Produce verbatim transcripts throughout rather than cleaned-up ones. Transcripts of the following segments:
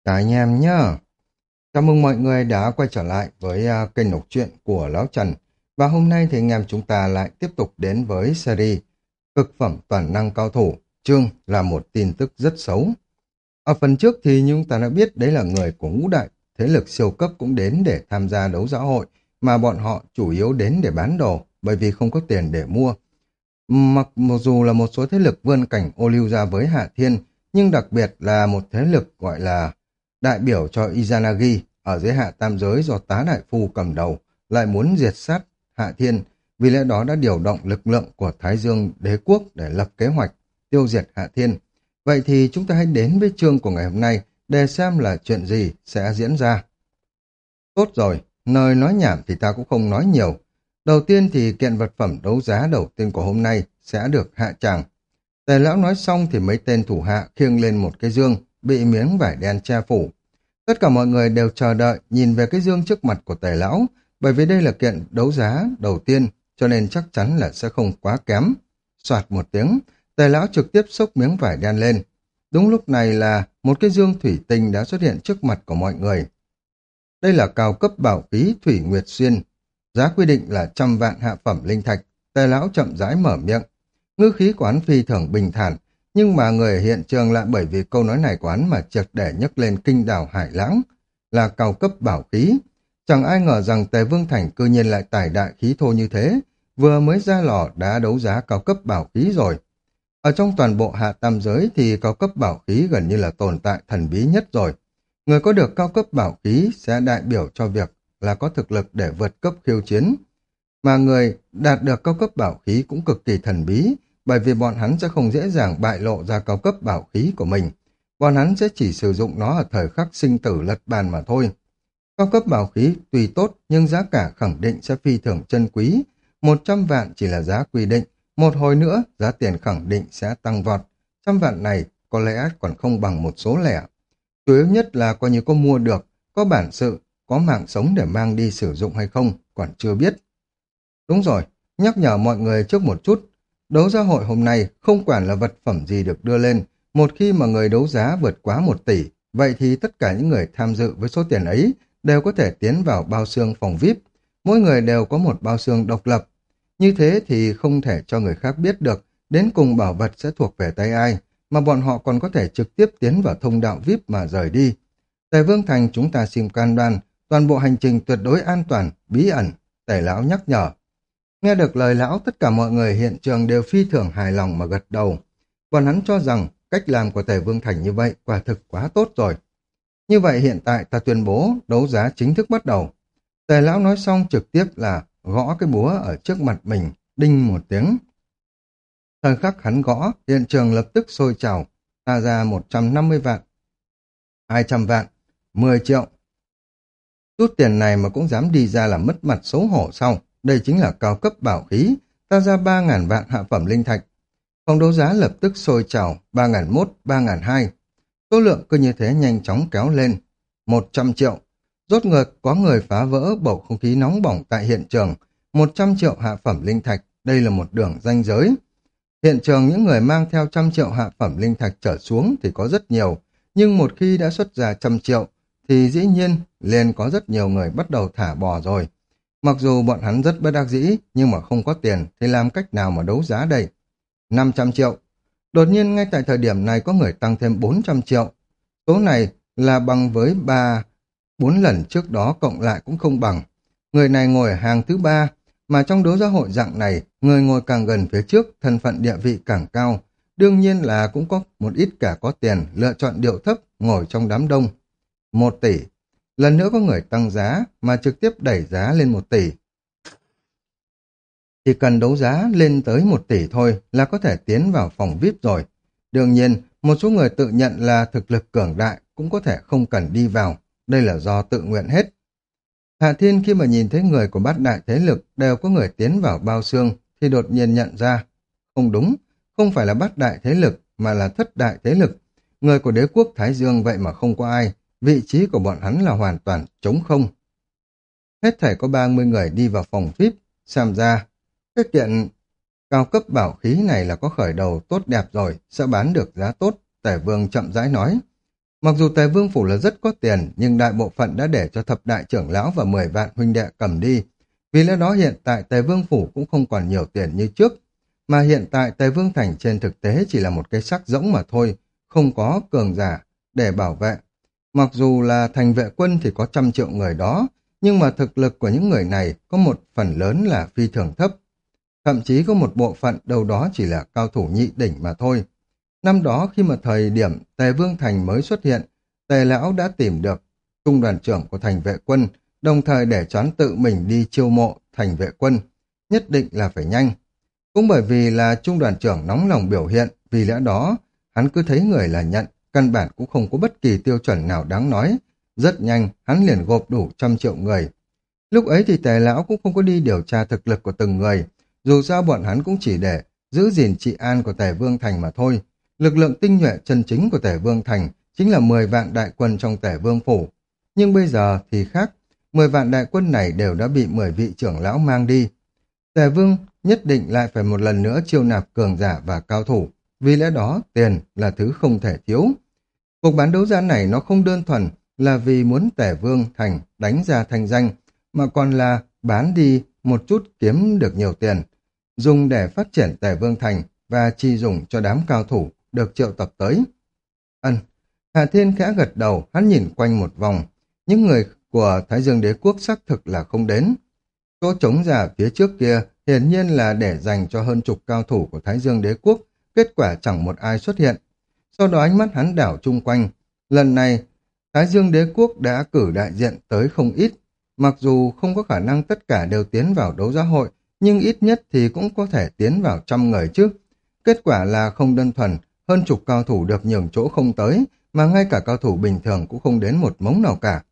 Chào anh em nhá. Chào mừng mọi người đã quay trở lại với à, kênh đọc truyện của Lão Trần. Và hôm nay thì anh em chúng ta lại tiếp tục đến với series Cực phẩm toàn năng cao thủ. Chương là một tin tức rất xấu. Ở phần trước thì chúng ta đã biết đấy là người của ngũ đại thế lực siêu cấp cũng đến để tham gia đấu giá hội, mà bọn họ chủ yếu đến để bán đồ bởi vì không có tiền để mua. Mặc mặc dù là một số thế lực vươn cảnh ô lưu ra với Hạ Thiên, nhưng đặc biệt là một thế lực gọi là đại biểu cho Izanagi ở dưới hạ tam giới do tá đại phu cầm đầu lại muốn diệt sát Hạ Thiên, vì lẽ đó đã điều động lực lượng của Thái Dương đế quốc để lập kế hoạch tiêu diệt Hạ Thiên. Vậy thì chúng ta hãy đến với chương của ngày hôm nay để xem là chuyện gì sẽ diễn ra. Tốt rồi, nơi nói nhảm thì ta cũng không nói nhiều. Đầu tiên thì kiện vật phẩm đấu giá đầu tiên của hôm nay sẽ được hạ tràng. Tề lão nói xong thì mấy tên thủ hạ khiêng lên một cái dương bị miếng vải đen che phủ. Tất cả mọi người đều chờ đợi nhìn về cái dương trước mặt của tề lão, bởi vì đây là kiện đấu giá đầu tiên cho nên chắc chắn là sẽ không quá kém. Soạt một tiếng, tề lão trực tiếp xốc miếng vải đen lên. Đúng lúc này là một cái dương thủy tinh đã xuất hiện trước mặt của mọi người. Đây là cao cấp bảo khí Thủy Nguyệt Xuyên. Giá quy định là trăm vạn hạ phẩm linh thạch. Tề lão chậm rãi mở miệng. Ngữ khí của hắn phi thường bình thản, nhưng mà người ở hiện trường lại bởi vì câu nói này của hắn mà triệt để nhấc lên kinh đảo hải lãng. Là cao cấp bảo khí. Chẳng ai ngờ rằng Tề Vương Thành cư nhiên lại tài đại khí thô như thế. Vừa mới ra lò đã đấu giá cao cấp bảo khí rồi. Ở trong toàn bộ hạ tam giới thì cao cấp bảo khí gần như là tồn tại thần bí nhất rồi. Người có được cao cấp bảo khí sẽ đại biểu cho việc là có thực lực để vượt cấp khiêu chiến. Mà người đạt được cao cấp bảo khí cũng cực kỳ thần bí, bởi vì bọn hắn sẽ không dễ dàng bại lộ ra cao cấp bảo khí của mình. Bọn hắn sẽ chỉ sử dụng nó ở thời khắc sinh tử lật bàn mà thôi. Cao cấp bảo khí tùy tốt nhưng giá cả khẳng định sẽ phi thường chân quý. Một trăm vạn chỉ là giá quy định, một hồi nữa giá tiền khẳng định sẽ tăng vọt. Trăm vạn này có lẽ còn không bằng một số lẻ. Chủ yếu nhất là coi như có mua được, có bản sự, có mạng sống để mang đi sử dụng hay không, còn chưa biết. Đúng rồi, nhắc nhở mọi người trước một chút. Đấu giá hội hôm nay không quản là vật phẩm gì được đưa lên, một khi mà người đấu giá vượt quá một tỷ, vậy thì tất cả những người tham dự với số tiền ấy đều có thể tiến vào bao xương phòng vi ai pi. Mỗi người đều có một bao xương độc lập. Như thế thì không thể cho người khác biết được đến cùng bảo vật sẽ thuộc về tay ai, mà bọn họ còn có thể trực tiếp tiến vào thông đạo vi ai pi mà rời đi. Tề Vương Thành chúng ta xin can đoan, toàn bộ hành trình tuyệt đối an toàn, bí ẩn, Tề lão nhắc nhở. Nghe được lời lão, tất cả mọi người hiện trường đều phi thường hài lòng mà gật đầu. Bọn hắn cho rằng cách làm của Tề Vương Thành như vậy quả thực quá tốt rồi. Như vậy hiện tại ta tuyên bố đấu giá chính thức bắt đầu. Tề lão nói xong trực tiếp là gõ cái búa ở trước mặt mình, đinh một tiếng. Thời khắc hắn gõ, hiện trường lập tức sôi trào, ta ra một trăm năm mươi vạn, hai trăm vạn, mười triệu. Chút tiền này mà cũng dám đi ra là mất mặt xấu hổ sau. Đây chính là cao cấp bảo khí, ta ra ba ngàn vạn hạ phẩm linh thạch. Phòng đấu giá lập tức sôi trào, ba ngàn một, ba ngàn hai. Số lượng cứ như thế nhanh chóng kéo lên, một trăm triệu. Rốt ngược có người phá vỡ bầu không khí nóng bỏng tại hiện trường, một trăm triệu hạ phẩm linh thạch, đây là một đường ranh giới. Hiện trường những người mang theo trăm triệu hạ phẩm linh thạch trở xuống thì có rất nhiều, nhưng một khi đã xuất ra trăm triệu, thì dĩ nhiên liền có rất nhiều người bắt đầu thả bò rồi. Mặc dù bọn hắn rất bất đắc dĩ, nhưng mà không có tiền thì làm cách nào mà đấu giá đây? năm trăm triệu. Đột nhiên ngay tại thời điểm này có người tăng thêm bốn trăm triệu. Số này là bằng với ba, bốn lần trước đó cộng lại cũng không bằng. Người này ngồi ở hàng thứ ba, mà trong đấu giá hội dạng này, người ngồi càng gần phía trước, thân phận địa vị càng cao. Đương nhiên là cũng có một ít cả có tiền, lựa chọn điệu thấp, ngồi trong đám đông. Một tỷ. Lần nữa có người tăng giá, mà trực tiếp đẩy giá lên một tỷ. Chỉ cần đấu giá lên tới một tỷ thôi là có thể tiến vào phòng vi ai pi rồi. Đương nhiên, một số người tự nhận là thực lực cường đại cũng có thể không cần đi vào. Đây là do tự nguyện hết. Hạ Thiên khi mà nhìn thấy người của bát đại thế lực đều có người tiến vào bao xương thì đột nhiên nhận ra. Không đúng, không phải là bát đại thế lực mà là thất đại thế lực. Người của đế quốc Thái Dương vậy mà không có ai. Vị trí của bọn hắn là hoàn toàn trống không. Hết thảy có ba mươi người đi vào phòng vi ai pi. Xem ra, cái kiện cao cấp bảo khí này là có khởi đầu tốt đẹp rồi, sẽ bán được giá tốt, Tể Vương chậm rãi nói. Mặc dù Tề Vương Phủ là rất có tiền, nhưng đại bộ phận đã để cho thập đại trưởng lão và mười vạn huynh đệ cầm đi. Vì lẽ đó hiện tại Tề Vương Phủ cũng không còn nhiều tiền như trước. Mà hiện tại Tề Vương Thành trên thực tế chỉ là một cái xác rỗng mà thôi, không có cường giả để bảo vệ. Mặc dù là thành vệ quân thì có trăm triệu người đó, nhưng mà thực lực của những người này có một phần lớn là phi thường thấp. Thậm chí có một bộ phận đâu đó chỉ là cao thủ nhị đỉnh mà thôi. Năm đó khi mà thời điểm Tề Vương Thành mới xuất hiện, Tề Lão đã tìm được trung đoàn trưởng của thành vệ quân, đồng thời để choán tự mình đi chiêu mộ thành vệ quân. Nhất định là phải nhanh. Cũng bởi vì là trung đoàn trưởng nóng lòng biểu hiện, vì lẽ đó hắn cứ thấy người là nhận, căn bản cũng không có bất kỳ tiêu chuẩn nào đáng nói. Rất nhanh, hắn liền gộp đủ trăm triệu người. Lúc ấy thì Tề Lão cũng không có đi điều tra thực lực của từng người, dù sao bọn hắn cũng chỉ để giữ gìn trị an của Tề Vương Thành mà thôi. Lực lượng tinh nhuệ chân chính của Tề Vương Thành chính là mười vạn đại quân trong Tề Vương Phủ. Nhưng bây giờ thì khác, mười vạn đại quân này đều đã bị mười vị trưởng lão mang đi. Tề Vương nhất định lại phải một lần nữa chiêu nạp cường giả và cao thủ, vì lẽ đó tiền là thứ không thể thiếu. Cuộc bán đấu giá này nó không đơn thuần là vì muốn Tề Vương Thành đánh ra thành danh, mà còn là bán đi một chút kiếm được nhiều tiền, dùng để phát triển Tề Vương Thành và chi dùng cho đám cao thủ được triệu tập tới. Ân, Hà Thiên khẽ gật đầu, hắn nhìn quanh một vòng, những người của Thái Dương Đế Quốc xác thực là không đến. Chỗ trống ra phía trước kia hiển nhiên là để dành cho hơn chục cao thủ của Thái Dương Đế Quốc, kết quả chẳng một ai xuất hiện. Sau đó ánh mắt hắn đảo chung quanh, lần này Thái Dương Đế Quốc đã cử đại diện tới không ít, mặc dù không có khả năng tất cả đều tiến vào đấu giá hội, nhưng ít nhất thì cũng có thể tiến vào trăm người chứ. Kết quả là không đơn thuần, hơn chục cao thủ được nhường chỗ không tới, mà ngay cả cao thủ bình thường cũng không đến một mống nào cả.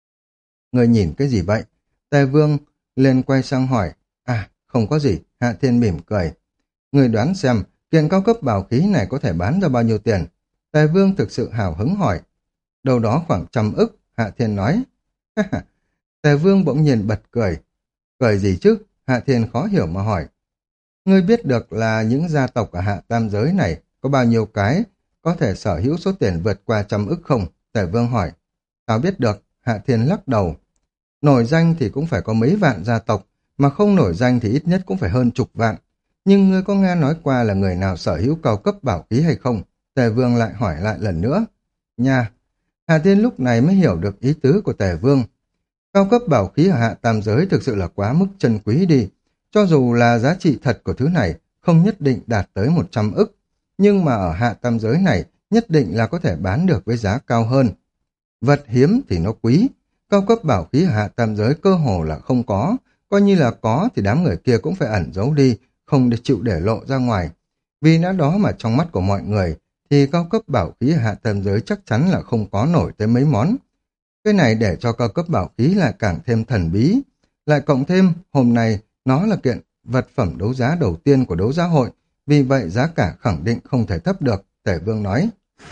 Người nhìn cái gì vậy? Tề Vương liền quay sang hỏi. À, không có gì, Hạ Thiên mỉm cười. Người đoán xem, kiện cao cấp bảo khí này có thể bán ra bao nhiêu tiền? Tề Vương thực sự hào hứng hỏi. Đâu đó khoảng trăm ức, Hạ Thiên nói. Tề Vương bỗng nhiên bật cười. Cười gì chứ? Hạ Thiên khó hiểu mà hỏi. Ngươi biết được là những gia tộc ở Hạ Tam Giới này có bao nhiêu cái có thể sở hữu số tiền vượt qua trăm ức không? Tề Vương hỏi. Tao biết được, Hạ Thiên lắc đầu. Nổi danh thì cũng phải có mấy vạn gia tộc, mà không nổi danh thì ít nhất cũng phải hơn chục vạn. Nhưng ngươi có nghe nói qua là người nào sở hữu cao cấp bảo khí hay không? Tề Vương lại hỏi lại lần nữa. Nha, Hạ Thiên lúc này mới hiểu được ý tứ của Tề Vương. Cao cấp bảo khí ở Hạ Tam Giới thực sự là quá mức chân quý đi. Cho dù là giá trị thật của thứ này không nhất định đạt tới một trăm ức, nhưng mà ở Hạ Tam Giới này nhất định là có thể bán được với giá cao hơn. Vật hiếm thì nó quý, cao cấp bảo khí ở Hạ Tam Giới cơ hồ là không có, coi như là có thì đám người kia cũng phải ẩn giấu đi, không để chịu để lộ ra ngoài. Vì lẽ đó mà trong mắt của mọi người thì cao cấp bảo khí ở Hạ Tam Giới chắc chắn là không có nổi tới mấy món. Cái này để cho cao cấp bảo khí lại càng thêm thần bí. Lại cộng thêm, hôm nay nó là kiện vật phẩm đấu giá đầu tiên của đấu giá hội, vì vậy giá cả khẳng định không thể thấp được, Tề Vương nói.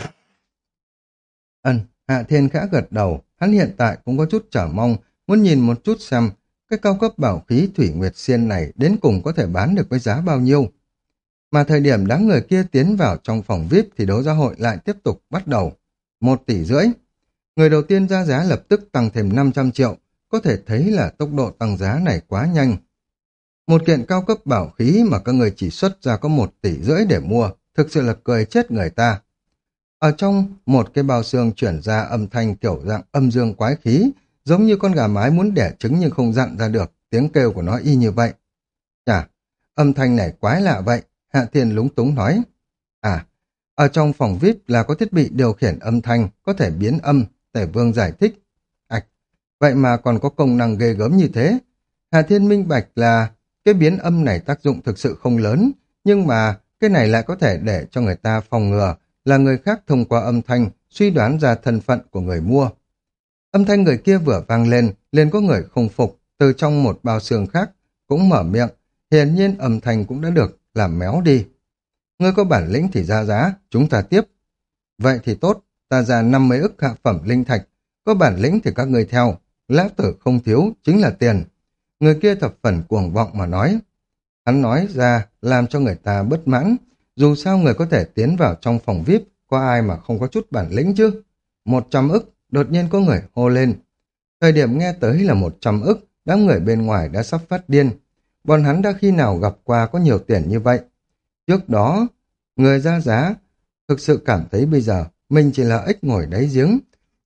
Ân, Hạ Thiên khẽ gật đầu, hắn hiện tại cũng có chút chờ mong, muốn nhìn một chút xem cái cao cấp bảo khí Thủy Nguyệt Xiên này đến cùng có thể bán được với giá bao nhiêu. Mà thời điểm đám người kia tiến vào trong phòng vi ai pi thì đấu giá hội lại tiếp tục bắt đầu. Một tỷ rưỡi. Người đầu tiên ra giá lập tức tăng thêm năm trăm triệu, có thể thấy là tốc độ tăng giá này quá nhanh. Một kiện cao cấp bảo khí mà các người chỉ xuất ra có một tỷ rưỡi để mua, thực sự là cười chết người ta. Ở trong một cái bao xương chuyển ra âm thanh kiểu dạng âm dương quái khí, giống như con gà mái muốn đẻ trứng nhưng không dặn ra được, tiếng kêu của nó y như vậy. Chà, âm thanh này quái lạ vậy, Hạ Thiên lúng túng nói. À, ở trong phòng vi ai pi là có thiết bị điều khiển âm thanh, có thể biến âm, Tề Vương giải thích. Ảch, vậy mà còn có công năng ghê gớm như thế. Hạ Thiên minh bạch là cái biến âm này tác dụng thực sự không lớn, nhưng mà cái này lại có thể để cho người ta phòng ngừa là người khác thông qua âm thanh suy đoán ra thân phận của người mua. Âm thanh người kia vừa vang lên, liền có người không phục, từ trong một bao xương khác, cũng mở miệng, hiển nhiên âm thanh cũng đã được làm méo đi. Ngươi có bản lĩnh thì ra giá, chúng ta tiếp. Vậy thì tốt, ta ra năm mươi ức hạ phẩm linh thạch, có bản lĩnh thì các ngươi theo, lão tử không thiếu, chính là tiền. Người kia thập phần cuồng vọng mà nói. Hắn nói ra làm cho người ta bất mãn, dù sao người có thể tiến vào trong phòng vi ai pi, có ai mà không có chút bản lĩnh chứ. một trăm ức, đột nhiên có người hô lên. Thời điểm nghe tới là một trăm ức, đám người bên ngoài đã sắp phát điên. Bọn hắn đã khi nào gặp qua có nhiều tiền như vậy. Trước đó, người ra giá thực sự cảm thấy bây giờ mình chỉ là ếch ngồi đáy giếng.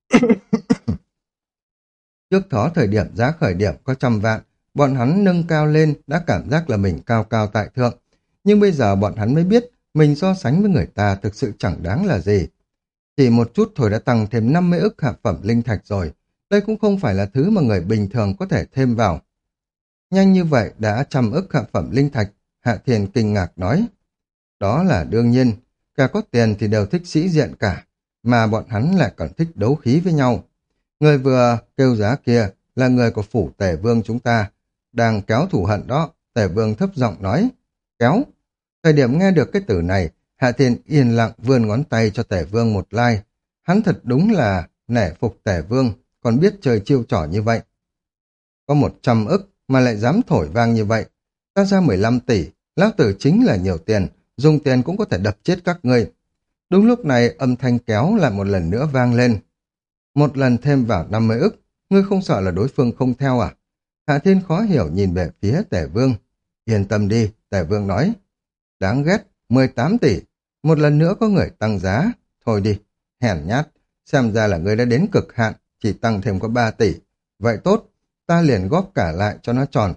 Trước đó thời điểm giá khởi điểm có trăm vạn, bọn hắn nâng cao lên đã cảm giác là mình cao cao tại thượng. Nhưng bây giờ bọn hắn mới biết mình so sánh với người ta thực sự chẳng đáng là gì. Chỉ một chút thôi đã tăng thêm năm mươi ức hạ phẩm linh thạch rồi. Đây cũng không phải là thứ mà người bình thường có thể thêm vào. Nhanh như vậy đã trăm ức hạ phẩm linh thạch, Hạ Thiên kinh ngạc nói. Đó là đương nhiên, cả có tiền thì đều thích sĩ diện cả, mà bọn hắn lại còn thích đấu khí với nhau. Người vừa kêu giá kia là người của phủ Tề Vương chúng ta, đang kéo thù hận đó. Tề Vương thấp giọng nói. Kéo? Thời điểm nghe được cái từ này, Hạ Thiên yên lặng vươn ngón tay cho Tề Vương một lai. Hắn thật đúng là nể phục Tề Vương, còn biết chơi chiêu trò như vậy. Có một trăm ức mà lại dám thổi vang như vậy. Ta ra mười lăm tỷ, lão tử chính là nhiều tiền, dùng tiền cũng có thể đập chết các ngươi. Đúng lúc này âm thanh kéo lại một lần nữa vang lên. Một lần thêm vào năm mươi ức, ngươi không sợ là đối phương không theo à? Hạ Thiên khó hiểu nhìn về phía Tề Vương. Yên tâm đi, Tề Vương nói. Đáng ghét, mười tám tỷ. Một lần nữa có người tăng giá. Thôi đi, hèn nhát. Xem ra là ngươi đã đến cực hạn, chỉ tăng thêm có ba tỷ. Vậy tốt, ta liền góp cả lại cho nó tròn.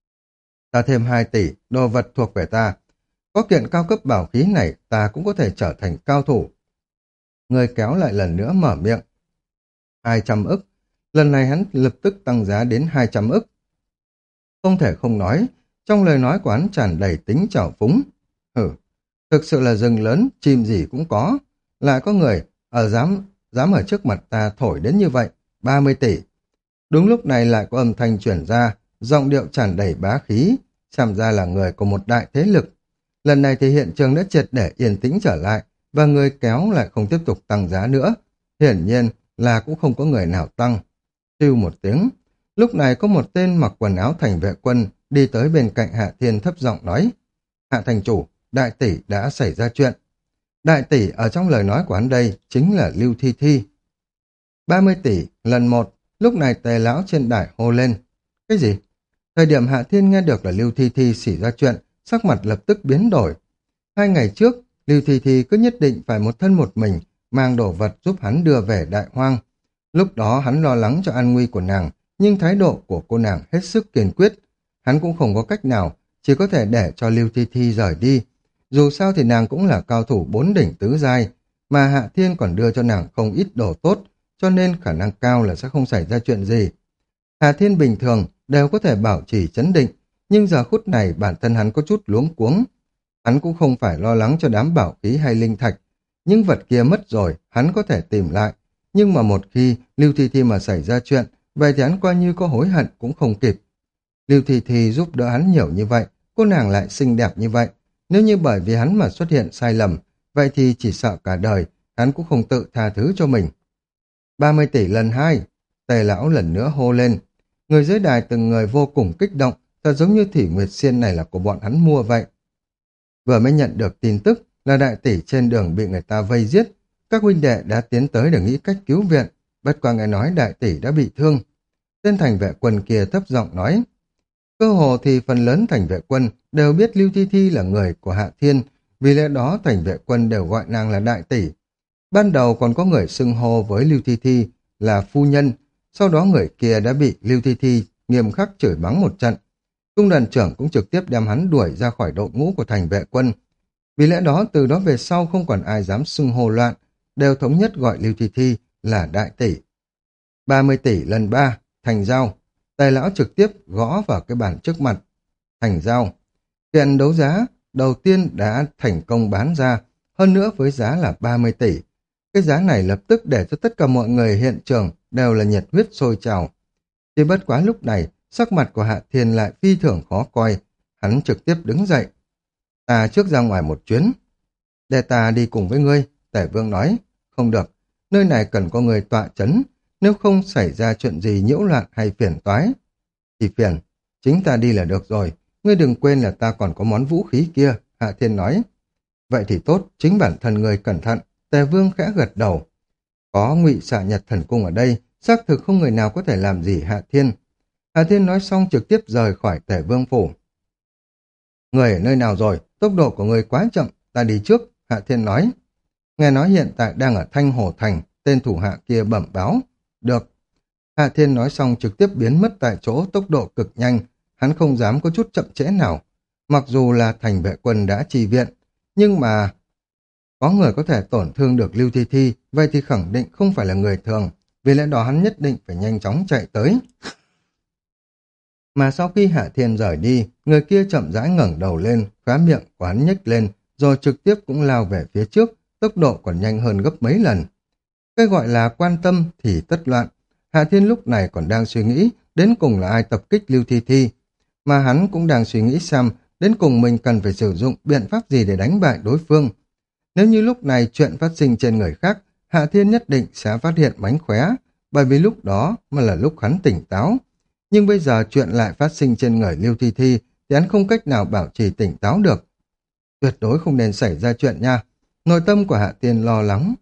Ta thêm hai tỷ, đồ vật thuộc về ta. Có kiện cao cấp bảo khí này, ta cũng có thể trở thành cao thủ. Người kéo lại lần nữa mở miệng. hai trăm ức. Lần này hắn lập tức tăng giá đến hai trăm ức. Không thể không nói, trong lời nói của hắn tràn đầy tính trào phúng. Hử, thực sự là rừng lớn, chim gì cũng có. Lại có người ở dám, dám ở trước mặt ta thổi đến như vậy, ba mươi tỷ. Đúng lúc này lại có âm thanh chuyển ra, giọng điệu tràn đầy bá khí, xem ra là người của một đại thế lực. Lần này thì hiện trường đã triệt để yên tĩnh trở lại, và người kéo lại không tiếp tục tăng giá nữa. Hiển nhiên là cũng không có người nào tăng. Tiêu một tiếng, lúc này có một tên mặc quần áo thành vệ quân đi tới bên cạnh Hạ Thiên thấp giọng nói. Hạ thành chủ, đại tỷ đã xảy ra chuyện. Đại tỷ ở trong lời nói của hắn đây chính là Lưu Thi Thi. ba mươi tỷ, lần một, lúc này Tề lão trên đài hô lên. Cái gì? Thời điểm Hạ Thiên nghe được là Lưu Thi Thi xảy ra chuyện, sắc mặt lập tức biến đổi. Hai ngày trước, Lưu Thi Thi cứ nhất định phải một thân một mình, mang đồ vật giúp hắn đưa về Đại Hoang. Lúc đó hắn lo lắng cho an nguy của nàng, nhưng thái độ của cô nàng hết sức kiên quyết. Hắn cũng không có cách nào, chỉ có thể để cho Lưu Thi Thi rời đi. Dù sao thì nàng cũng là cao thủ bốn đỉnh tứ giai, mà Hạ Thiên còn đưa cho nàng không ít đồ tốt, cho nên khả năng cao là sẽ không xảy ra chuyện gì. Hạ Thiên bình thường đều có thể bảo trì chấn định, nhưng giờ phút này bản thân hắn có chút luống cuống. Hắn cũng không phải lo lắng cho đám bảo khí hay linh thạch. Những vật kia mất rồi, hắn có thể tìm lại. Nhưng mà một khi Lưu Thi Thi mà xảy ra chuyện, vậy thì hắn coi như có hối hận cũng không kịp. Lưu Thi Thi giúp đỡ hắn nhiều như vậy, cô nàng lại xinh đẹp như vậy. Nếu như bởi vì hắn mà xuất hiện sai lầm, vậy thì chỉ sợ cả đời, hắn cũng không tự tha thứ cho mình. ba mươi tỷ lần hai, Tề lão lần nữa hô lên. Người dưới đài từng người vô cùng kích động, thật giống như Thủy Nguyệt Xiên này là của bọn hắn mua vậy. Vừa mới nhận được tin tức là đại tỷ trên đường bị người ta vây giết, các huynh đệ đã tiến tới để nghĩ cách cứu viện, bất qua nghe nói đại tỷ đã bị thương. Tên thành vệ quân kia thấp giọng nói. Cơ hồ thì phần lớn thành vệ quân đều biết Lưu Thi Thi là người của Hạ Thiên, vì lẽ đó thành vệ quân đều gọi nàng là đại tỷ. Ban đầu còn có người xưng hô với Lưu Thi Thi là phu nhân, sau đó người kia đã bị Lưu Thi Thi nghiêm khắc chửi mắng một trận. Trung đoàn trưởng cũng trực tiếp đem hắn đuổi ra khỏi đội ngũ của thành vệ quân. Vì lẽ đó từ đó về sau không còn ai dám xưng hô loạn, đều thống nhất gọi Lưu Thi Thi là đại tỷ. ba mươi tỷ lần ba, thành giao. Tài lão trực tiếp gõ vào cái bàn trước mặt. Thành giao. Kiện đấu giá đầu tiên đã thành công bán ra, hơn nữa với giá là ba mươi tỷ. Cái giá này lập tức để cho tất cả mọi người hiện trường đều là nhiệt huyết sôi trào. Chỉ bất quá lúc này, sắc mặt của Hạ Thiên lại phi thường khó coi. Hắn trực tiếp đứng dậy. Ta trước ra ngoài một chuyến. Để ta đi cùng với ngươi, Tể Vương nói. Không được, nơi này cần có người tọa chấn, nếu không xảy ra chuyện gì nhiễu loạn hay phiền toái. Thì phiền, chính ta đi là được rồi. Ngươi đừng quên là ta còn có món vũ khí kia, Hạ Thiên nói. Vậy thì tốt, chính bản thân ngươi cẩn thận. Tề Vương khẽ gật đầu. Có Ngụy Xạ Nhật Thần Cung ở đây, xác thực không người nào có thể làm gì Hạ Thiên. Hạ Thiên nói xong trực tiếp rời khỏi Tể Vương Phủ. Người ở nơi nào rồi? Tốc độ của người quá chậm, ta đi trước, Hạ Thiên nói. Nghe nói hiện tại đang ở Thanh Hồ Thành, tên thủ hạ kia bẩm báo. Được. Hạ Thiên nói xong trực tiếp biến mất tại chỗ, tốc độ cực nhanh, hắn không dám có chút chậm trễ nào. Mặc dù là thành vệ quân đã trì viện, nhưng mà có người có thể tổn thương được Lưu Thi Thi, vậy thì khẳng định không phải là người thường, vì lẽ đó hắn nhất định phải nhanh chóng chạy tới. Mà sau khi Hạ Thiên rời đi, người kia chậm rãi ngẩng đầu lên, khóe miệng của hắn nhếch lên, rồi trực tiếp cũng lao về phía trước, tốc độ còn nhanh hơn gấp mấy lần. Cái gọi là quan tâm thì tất loạn. Hạ Thiên lúc này còn đang suy nghĩ đến cùng là ai tập kích Lưu Thi Thi, mà hắn cũng đang suy nghĩ xem đến cùng mình cần phải sử dụng biện pháp gì để đánh bại đối phương. Nếu như lúc này chuyện phát sinh trên người khác, Hạ Thiên nhất định sẽ phát hiện mánh khóe, bởi vì lúc đó mà là lúc hắn tỉnh táo. Nhưng bây giờ chuyện lại phát sinh trên người Lưu Thi Thi thì hắn không cách nào bảo trì tỉnh táo được. Tuyệt đối không nên xảy ra chuyện nha. Nội tâm của Hạ Thiên lo lắng.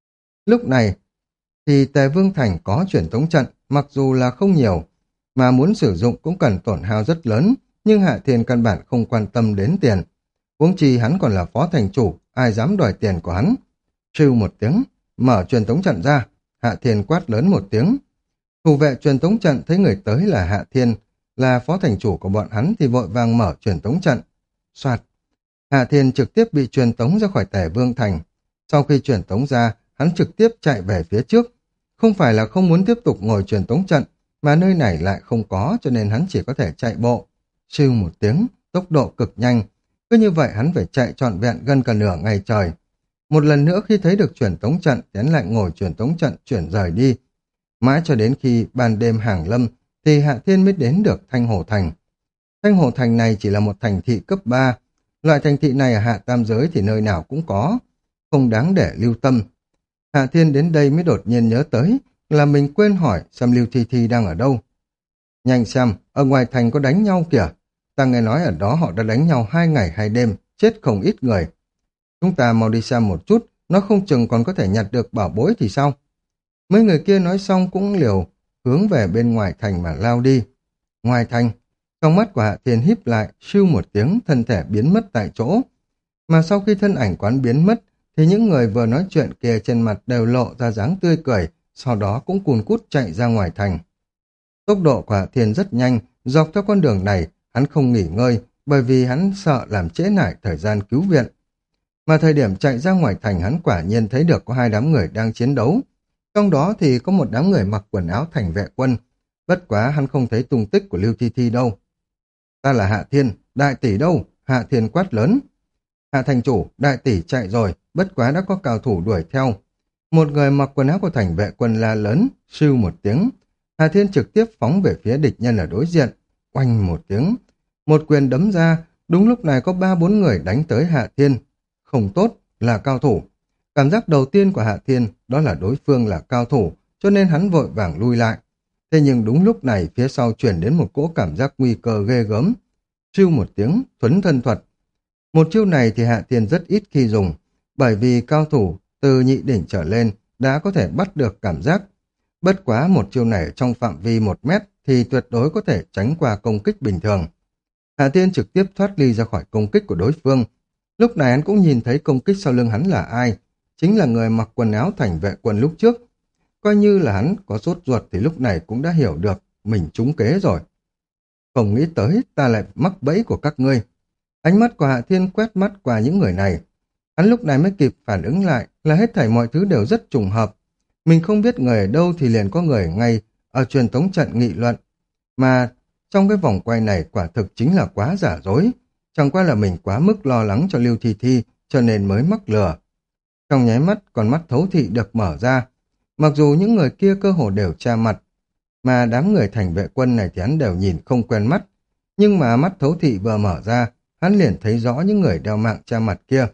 Lúc này thì Tề Vương Thành có truyền tống trận, mặc dù là không nhiều, mà muốn sử dụng cũng cần tổn hao rất lớn, nhưng Hạ Thiên căn bản không quan tâm đến tiền. Huống chi hắn còn là phó thành chủ, ai dám đòi tiền của hắn. Trêu một tiếng, mở truyền tống trận ra, Hạ Thiên quát lớn một tiếng. Thủ vệ truyền tống trận thấy người tới là Hạ Thiên, là phó thành chủ của bọn hắn thì vội vàng mở truyền tống trận. Soạt, Hạ Thiên trực tiếp bị truyền tống ra khỏi Tề Vương Thành. Sau khi truyền tống ra, hắn trực tiếp chạy về phía trước. Không phải là không muốn tiếp tục ngồi truyền tống trận, mà nơi này lại không có, cho nên hắn chỉ có thể chạy bộ. Siêu một tiếng, tốc độ cực nhanh. Cứ như vậy hắn phải chạy trọn vẹn gần cả nửa ngày trời. Một lần nữa khi thấy được truyền tống trận, hắn lại ngồi truyền tống trận chuyển rời đi. Mãi cho đến khi ban đêm hàng lâm, thì Hạ Thiên mới đến được Thanh Hồ Thành. Thanh Hồ Thành này chỉ là một thành thị cấp ba. Loại thành thị này ở Hạ Tam Giới thì nơi nào cũng có, không đáng để lưu tâm. Hạ Thiên đến đây mới đột nhiên nhớ tới là mình quên hỏi xem Lưu Thi Thi đang ở đâu. Nhanh xem, ở ngoài thành có đánh nhau kìa. Ta nghe nói ở đó họ đã đánh nhau hai ngày hai đêm, chết không ít người. Chúng ta mau đi xem một chút, nó không chừng còn có thể nhặt được bảo bối thì sao? Mấy người kia nói xong cũng liều hướng về bên ngoài thành mà lao đi. Ngoài thành, trong mắt của Hạ Thiên híp lại, siêu một tiếng, thân thể biến mất tại chỗ. Mà sau khi thân ảnh quán biến mất, thì những người vừa nói chuyện kia trên mặt đều lộ ra dáng tươi cười, sau đó cũng cùn cút chạy ra ngoài thành. Tốc độ của Hạ Thiên rất nhanh, dọc theo con đường này, hắn không nghỉ ngơi, bởi vì hắn sợ làm trễ nải thời gian cứu viện. Mà thời điểm chạy ra ngoài thành hắn quả nhiên thấy được có hai đám người đang chiến đấu. Trong đó thì có một đám người mặc quần áo thành vệ quân. Bất quá hắn không thấy tung tích của Lưu Thi Thi đâu. Ta là Hạ Thiên, đại tỷ đâu? Hạ Thiên quát lớn. Hạ thành chủ, đại tỷ chạy rồi, bất quá đã có cao thủ đuổi theo. Một người mặc quần áo của thành vệ quân la lớn, sưu một tiếng. Hạ Thiên trực tiếp phóng về phía địch nhân ở đối diện. Oanh một tiếng. Một quyền đấm ra, đúng lúc này có ba bốn người đánh tới Hạ Thiên. Không tốt, là cao thủ. Cảm giác đầu tiên của Hạ Thiên đó là đối phương là cao thủ, cho nên hắn vội vàng lui lại. Thế nhưng đúng lúc này phía sau truyền đến một cỗ cảm giác nguy cơ ghê gớm. Siêu một tiếng, thuấn thân thuật. Một chiêu này thì Hạ Thiên rất ít khi dùng, bởi vì cao thủ từ nhị đỉnh trở lên đã có thể bắt được cảm giác. Bất quá một chiêu này trong phạm vi một mét thì tuyệt đối có thể tránh qua công kích bình thường. Hạ Thiên trực tiếp thoát ly ra khỏi công kích của đối phương. Lúc này hắn cũng nhìn thấy công kích sau lưng hắn là ai, chính là người mặc quần áo thành vệ quân lúc trước. Coi như là hắn có sốt ruột thì lúc này cũng đã hiểu được mình trúng kế rồi. Không nghĩ tới ta lại mắc bẫy của các ngươi. Ánh mắt của Hạ Thiên quét mắt qua những người này. Hắn lúc này mới kịp phản ứng lại là hết thảy mọi thứ đều rất trùng hợp. Mình không biết người ở đâu thì liền có người ngay ở truyền tống trận nghị luận. Mà trong cái vòng quay này quả thực chính là quá giả dối. Chẳng qua là mình quá mức lo lắng cho Lưu Thi Thi cho nên mới mắc lừa. Trong nháy mắt con mắt thấu thị được mở ra. Mặc dù những người kia cơ hồ đều tra mặt, mà đám người thành vệ quân này thì hắn đều nhìn không quen mắt. Nhưng mà mắt thấu thị vừa mở ra, hắn liền thấy rõ những người đeo mạng tra mặt kia.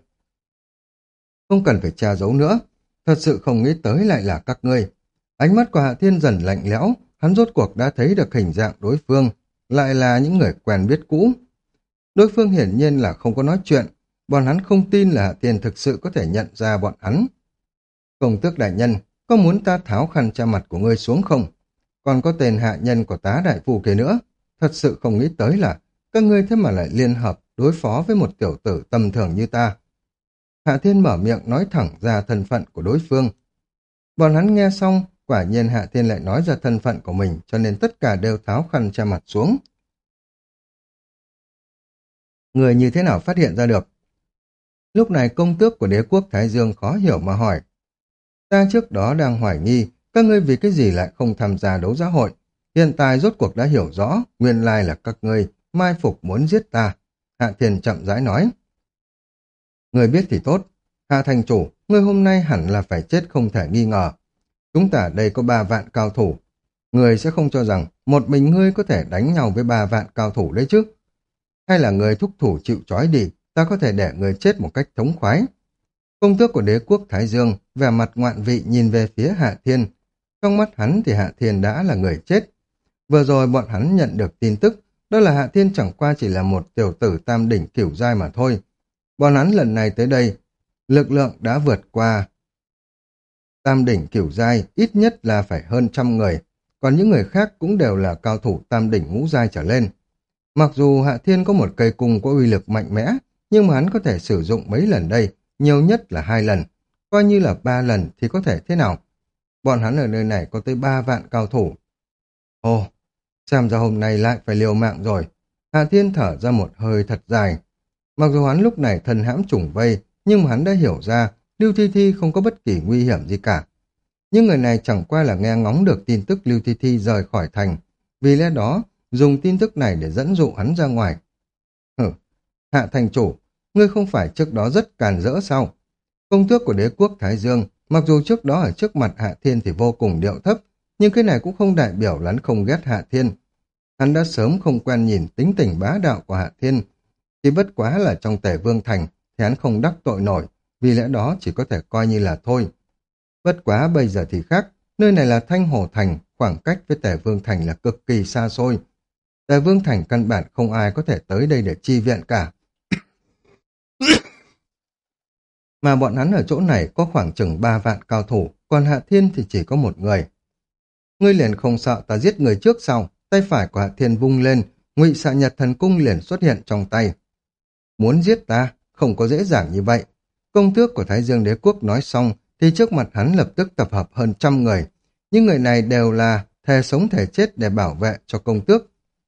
Không cần phải tra giấu nữa, thật sự không nghĩ tới lại là các ngươi. Ánh mắt của Hạ Thiên dần lạnh lẽo, hắn rốt cuộc đã thấy được hình dạng đối phương, lại là những người quen biết cũ. Đối phương hiển nhiên là không có nói chuyện, bọn hắn không tin là Hạ Thiên thực sự có thể nhận ra bọn hắn. Công tước đại nhân, có muốn ta tháo khăn che mặt của ngươi xuống không? Còn có tên hạ nhân của tá đại phu kia nữa. Thật sự không nghĩ tới là các ngươi thế mà lại liên hợp đối phó với một tiểu tử tầm thường như ta. Hạ Thiên mở miệng nói thẳng ra thân phận của đối phương. Bọn hắn nghe xong, quả nhiên Hạ Thiên lại nói ra thân phận của mình, cho nên tất cả đều tháo khăn che mặt xuống. Người như thế nào phát hiện ra được? Lúc này công tước của đế quốc Thái Dương khó hiểu mà hỏi. Ta trước đó đang hoài nghi, các ngươi vì cái gì lại không tham gia đấu giá hội? Hiện tại rốt cuộc đã hiểu rõ, nguyên lai là các ngươi mai phục muốn giết ta. Hạ Thiên chậm rãi nói. Ngươi biết thì tốt. Hạ thành chủ, ngươi hôm nay hẳn là phải chết không thể nghi ngờ. Chúng ta đây có ba vạn cao thủ. Ngươi sẽ không cho rằng một mình ngươi có thể đánh nhau với ba vạn cao thủ đấy chứ? Hay là ngươi thúc thủ chịu trói đi, ta có thể để ngươi chết một cách thống khoái. Công tước của đế quốc Thái Dương vẻ mặt ngoạn vị nhìn về phía Hạ Thiên. Trong mắt hắn thì Hạ Thiên đã là người chết. Vừa rồi bọn hắn nhận được tin tức, đó là Hạ Thiên chẳng qua chỉ là một tiểu tử tam đỉnh cửu giai mà thôi. Bọn hắn lần này tới đây, lực lượng đã vượt qua tam đỉnh cửu giai, ít nhất là phải hơn trăm người, còn những người khác cũng đều là cao thủ tam đỉnh ngũ giai trở lên. Mặc dù Hạ Thiên có một cây cung có uy lực mạnh mẽ, nhưng mà hắn có thể sử dụng mấy lần đây, nhiều nhất là hai lần, coi như là ba lần thì có thể thế nào. Bọn hắn ở nơi này có tới ba vạn cao thủ. Ồ, xem ra hôm nay lại phải liều mạng rồi. Hạ Thiên thở ra một hơi thật dài. Mặc dù hắn lúc này thân hãm trùng vây, nhưng mà hắn đã hiểu ra Lưu Thi Thi không có bất kỳ nguy hiểm gì cả. Nhưng người này chẳng qua là nghe ngóng được tin tức Lưu Thi Thi rời khỏi thành, vì lẽ đó dùng tin tức này để dẫn dụ hắn ra ngoài. Hử, Hạ thành chủ, ngươi không phải trước đó rất càn rỡ sao? Công tước của đế quốc Thái Dương, mặc dù trước đó ở trước mặt Hạ Thiên thì vô cùng điệu thấp, nhưng cái này cũng không đại biểu là hắn không ghét Hạ Thiên. Hắn đã sớm không quen nhìn tính tình bá đạo của Hạ Thiên, chỉ bất quá là trong Tề Vương Thành thì hắn không đắc tội nổi, vì lẽ đó chỉ có thể coi như là thôi. Bất quá bây giờ thì khác, nơi này là Thanh Hồ Thành, khoảng cách với Tề Vương Thành là cực kỳ xa xôi. Tề Vương Thành căn bản không ai có thể tới đây để chi viện cả. Mà bọn hắn ở chỗ này có khoảng chừng ba vạn cao thủ, còn Hạ Thiên thì chỉ có một người. Ngươi liền không sợ ta giết người trước sau? Tay phải của Hạ Thiên vung lên, Ngụy Xạ Nhật Thần Cung liền xuất hiện trong tay. Muốn giết ta, không có dễ dàng như vậy. Công tước của Thái Dương Đế Quốc nói xong, thì trước mặt hắn lập tức tập hợp hơn trăm người. Những người này đều là thề sống thể chết để bảo vệ cho công tước.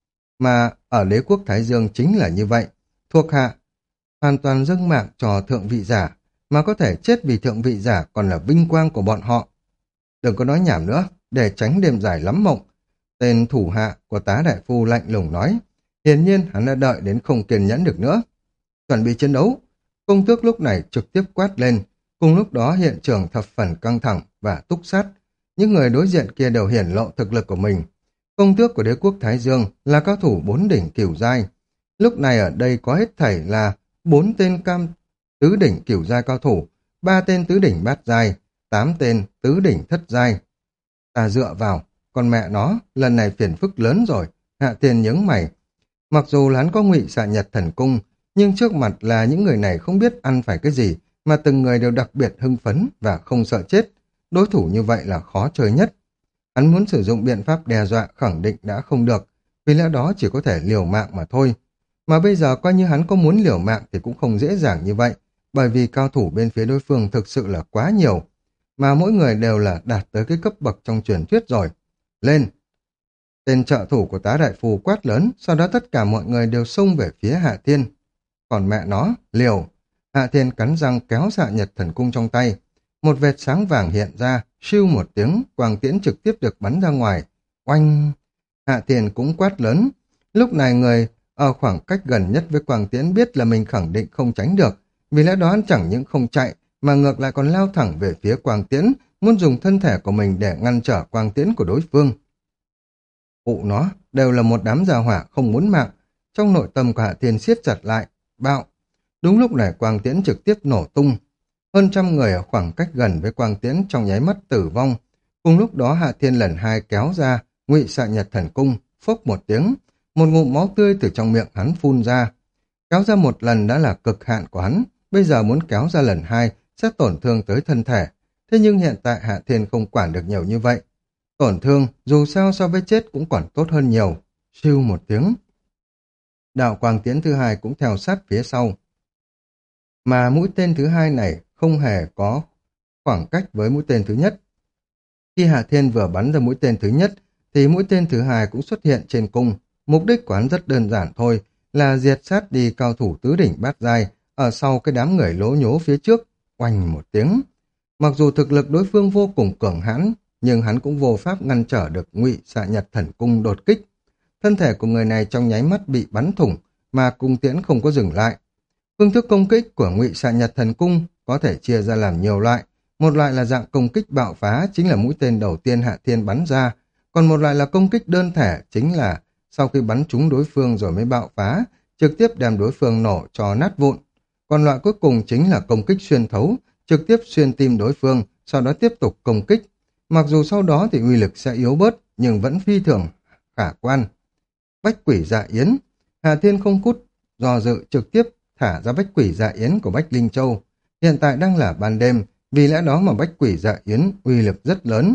Mà ở Đế Quốc Thái Dương chính là như vậy. Thuộc hạ hoàn toàn dâng mạng cho thượng vị giả, mà có thể chết vì thượng vị giả còn là vinh quang của bọn họ. Đừng có nói nhảm nữa, để tránh đêm dài lắm mộng. Tên thủ hạ của tá đại phu lạnh lùng nói. Hiển nhiên hắn đã đợi đến không kiên nhẫn được nữa. Chuẩn bị chiến đấu. Công tước lúc này trực tiếp quát lên. Cùng lúc đó hiện trường thập phần căng thẳng và túc sát. Những người đối diện kia đều hiển lộ thực lực của mình. Công tước của đế quốc Thái Dương là cao thủ bốn đỉnh cửu giai. Lúc này ở đây có hết thảy là bốn tên cam tứ đỉnh cửu giai cao thủ, ba tên tứ đỉnh bát giai, tám tên tứ đỉnh thất giai. Ta dựa vào, con mẹ nó, lần này phiền phức lớn rồi. Hạ Thiên nhướng mày. Mặc dù là hắn có Ngụy Xạ Nhật Thần Cung, nhưng trước mặt là những người này không biết ăn phải cái gì, mà từng người đều đặc biệt hưng phấn và không sợ chết. Đối thủ như vậy là khó chơi nhất. Hắn muốn sử dụng biện pháp đe dọa khẳng định đã không được, vì lẽ đó chỉ có thể liều mạng mà thôi. Mà bây giờ coi như hắn có muốn liều mạng thì cũng không dễ dàng như vậy, bởi vì cao thủ bên phía đối phương thực sự là quá nhiều, mà mỗi người đều là đạt tới cái cấp bậc trong truyền thuyết rồi. Lên! Tên trợ thủ của tá đại phù quát lớn, sau đó tất cả mọi người đều xông về phía Hạ Thiên. Còn mẹ nó, liều! Hạ Thiên cắn răng kéo Xạ Nhật Thần Cung trong tay. Một vệt sáng vàng hiện ra, siêu một tiếng, quang tiễn trực tiếp được bắn ra ngoài. Oanh! Hạ Thiên cũng quát lớn. Lúc này người ở khoảng cách gần nhất với quang tiễn biết là mình khẳng định không tránh được, vì lẽ đó hắn chẳng những không chạy, mà ngược lại còn lao thẳng về phía quang tiễn, muốn dùng thân thể của mình để ngăn trở quang tiễn của đối phương. Phụ nó, đều là một đám gia hỏa không muốn mạng. Trong nội tâm của Hạ Thiên siết chặt lại, bạo. Đúng lúc này quang tiễn trực tiếp nổ tung. Hơn trăm người ở khoảng cách gần với quang tiễn trong nháy mắt tử vong. Cùng lúc đó Hạ Thiên lần hai kéo ra, Ngụy Xạ Nhật Thần Cung, phốc một tiếng, một ngụm máu tươi từ trong miệng hắn phun ra. Kéo ra một lần đã là cực hạn của hắn, bây giờ muốn kéo ra lần hai sẽ tổn thương tới thân thể. thế nhưng hiện tại Hạ Thiên không quản được nhiều như vậy. Tổn thương, dù sao so với chết cũng còn tốt hơn nhiều. Siêu một tiếng. Đạo quang tiễn thứ hai cũng theo sát phía sau. Mà mũi tên thứ hai này không hề có khoảng cách với mũi tên thứ nhất. Khi Hạ Thiên vừa bắn ra mũi tên thứ nhất, thì mũi tên thứ hai cũng xuất hiện trên cung. Mục đích của hắn rất đơn giản thôi, là diệt sát đi cao thủ tứ đỉnh bát giai ở sau cái đám người lố nhố phía trước. Oanh một tiếng. Mặc dù thực lực đối phương vô cùng cường hãn, nhưng hắn cũng vô pháp ngăn trở được Ngụy Xạ Nhật Thần Cung đột kích. Thân thể của người này trong nháy mắt bị bắn thủng, mà cung tiễn không có dừng lại. Phương thức công kích của Ngụy Xạ Nhật Thần Cung có thể chia ra làm nhiều loại. Một loại là dạng công kích bạo phá, chính là mũi tên đầu tiên Hạ Thiên bắn ra. Còn một loại là công kích đơn thể, chính là sau khi bắn trúng đối phương rồi mới bạo phá, trực tiếp đem đối phương nổ cho nát vụn. Còn loại cuối cùng chính là công kích xuyên thấu, trực tiếp xuyên tim đối phương, sau đó tiếp tục công kích. Mặc dù sau đó thì uy lực sẽ yếu bớt, nhưng vẫn phi thường khả quan. Bách quỷ dạ yến. Hà Thiên không cút do dự trực tiếp thả ra bách quỷ dạ yến của Bách Linh Châu. Hiện tại đang là ban đêm, vì lẽ đó mà bách quỷ dạ yến uy lực rất lớn.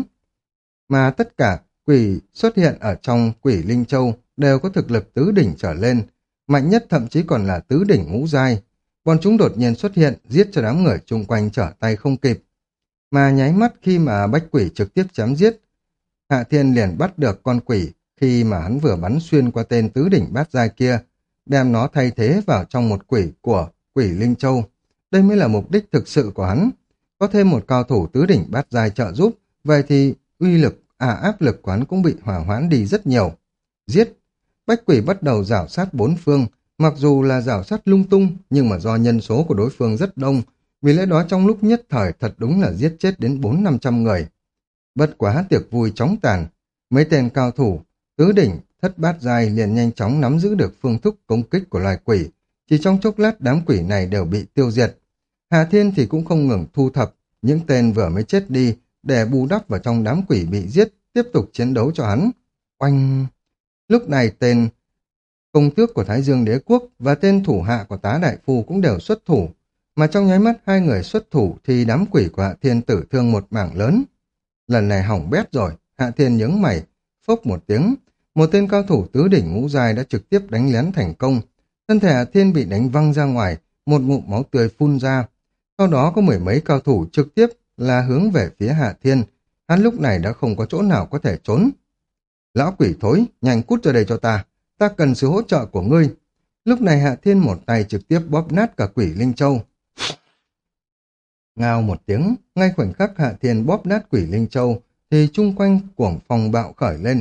Mà tất cả quỷ xuất hiện ở trong quỷ Linh Châu đều có thực lực tứ đỉnh trở lên, mạnh nhất thậm chí còn là tứ đỉnh ngũ giai. Bọn chúng đột nhiên xuất hiện, giết cho đám người chung quanh trở tay không kịp. Mà nháy mắt khi mà bách quỷ trực tiếp chém giết, Hạ Thiên liền bắt được con quỷ khi mà hắn vừa bắn xuyên qua tên tứ đỉnh bát giai kia, đem nó thay thế vào trong một quỷ của quỷ Linh Châu. Đây mới là mục đích thực sự của hắn. Có thêm một cao thủ tứ đỉnh bát giai trợ giúp, vậy thì uy lực, à áp lực của hắn cũng bị hỏa hoãn đi rất nhiều. Giết! Bách quỷ bắt đầu rảo sát bốn phương, mặc dù là rảo sát lung tung, nhưng mà do nhân số của đối phương rất đông, vì lẽ đó trong lúc nhất thời thật đúng là giết chết đến bốn năm trăm người. Bất quá tiệc vui chóng tàn, mấy tên cao thủ, tứ đỉnh, thất bát giai liền nhanh chóng nắm giữ được phương thức công kích của loài quỷ. Chỉ trong chốc lát đám quỷ này đều bị tiêu diệt. Hà Thiên thì cũng không ngừng thu thập những tên vừa mới chết đi để bù đắp vào trong đám quỷ bị giết, tiếp tục chiến đấu cho hắn. Oanh! Lúc này tên công tước của Thái Dương Đế Quốc và tên thủ hạ của Tá Đại Phu cũng đều xuất thủ, mà trong nháy mắt hai người xuất thủ thì đám quỷ của Hạ Thiên tử thương một mảng lớn. Lần này hỏng bét rồi, Hạ Thiên nhướng mày, phốc một tiếng, một tên cao thủ tứ đỉnh ngũ giai đã trực tiếp đánh lén thành công. Thân thể Hạ Thiên bị đánh văng ra ngoài, một ngụm máu tươi phun ra. Sau đó có mười mấy cao thủ trực tiếp là hướng về phía Hạ Thiên. Hắn lúc này đã không có chỗ nào có thể trốn. Lão quỷ thối, nhanh cút ra đây cho ta. Ta cần sự hỗ trợ của ngươi. Lúc này Hạ Thiên một tay trực tiếp bóp nát cả quỷ Linh Châu. Ngao một tiếng, ngay khoảnh khắc Hạ Thiên bóp nát quỷ Linh Châu, thì chung quanh cuồng phong bạo khởi lên.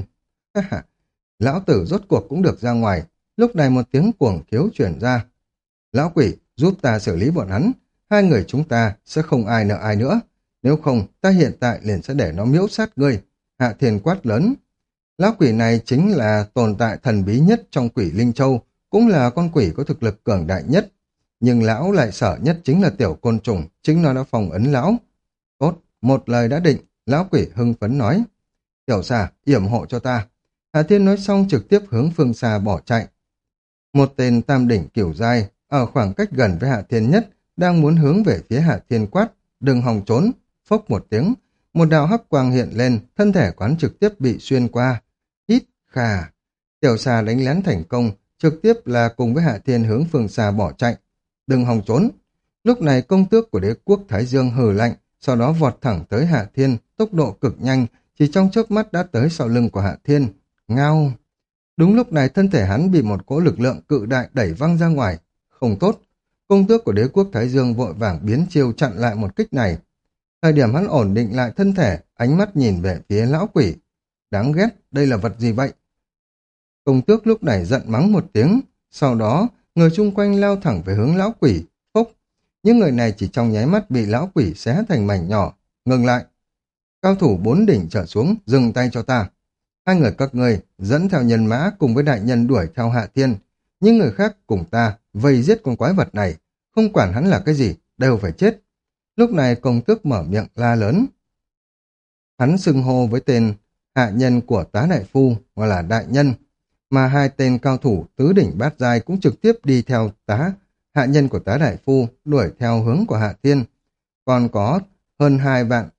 Lão tử rốt cuộc cũng được ra ngoài. Lúc này một tiếng cuồng khiếu chuyển ra. Lão quỷ, giúp ta xử lý bọn hắn. Hai người chúng ta sẽ không ai nợ ai nữa. Nếu không, ta hiện tại liền sẽ để nó miễu sát ngươi. Hạ Thiên quát lớn. Lão quỷ này chính là tồn tại thần bí nhất trong quỷ Linh Châu, cũng là con quỷ có thực lực cường đại nhất. Nhưng lão lại sợ nhất chính là tiểu côn trùng, chính nó đã phòng ấn lão. Tốt, một lời đã định, lão quỷ hưng phấn nói. Tiểu xà, yểm hộ cho ta. Hạ Thiên nói xong trực tiếp hướng phương xa bỏ chạy. Một tên tam đỉnh cửu giai, ở khoảng cách gần với Hạ Thiên nhất, đang muốn hướng về phía Hạ Thiên quát, đừng hòng trốn, phốc một tiếng. Một đạo hắc quang hiện lên, thân thể quán trực tiếp bị xuyên qua. Hít, khà. Tiểu xà đánh lén thành công, trực tiếp là cùng với Hạ Thiên hướng phương xa bỏ chạy. Đừng hòng trốn. Lúc này công tước của Đế Quốc Thái Dương hừ lạnh, sau đó vọt thẳng tới Hạ Thiên, tốc độ cực nhanh, chỉ trong chớp mắt đã tới sau lưng của Hạ Thiên. Ngao. Đúng lúc này thân thể hắn bị một cỗ lực lượng cự đại đẩy văng ra ngoài. Không tốt. Công tước của Đế Quốc Thái Dương vội vàng biến chiêu chặn lại một kích này. Thời điểm hắn ổn định lại thân thể, ánh mắt nhìn về phía lão quỷ. Đáng ghét, đây là vật gì vậy? Công tước lúc này giận mắng một tiếng, sau đó người chung quanh lao thẳng về hướng lão quỷ, phốc. Những người này chỉ trong nháy mắt bị lão quỷ xé thành mảnh nhỏ, ngừng lại. Cao thủ bốn đỉnh trở xuống, dừng tay cho ta. Hai người các ngươi dẫn theo nhân mã cùng với đại nhân đuổi theo Hạ Thiên. Những người khác cùng ta vây giết con quái vật này, không quản hắn là cái gì, đều phải chết. Lúc này công tước mở miệng la lớn. Hắn xưng hô với tên hạ nhân của Tá Đại Phu, hoặc là đại nhân, mà hai tên cao thủ tứ đỉnh bát giai cũng trực tiếp đi theo tá hạ nhân của Tá Đại Phu, đuổi theo hướng của Hạ Thiên. Còn có hơn hai vạn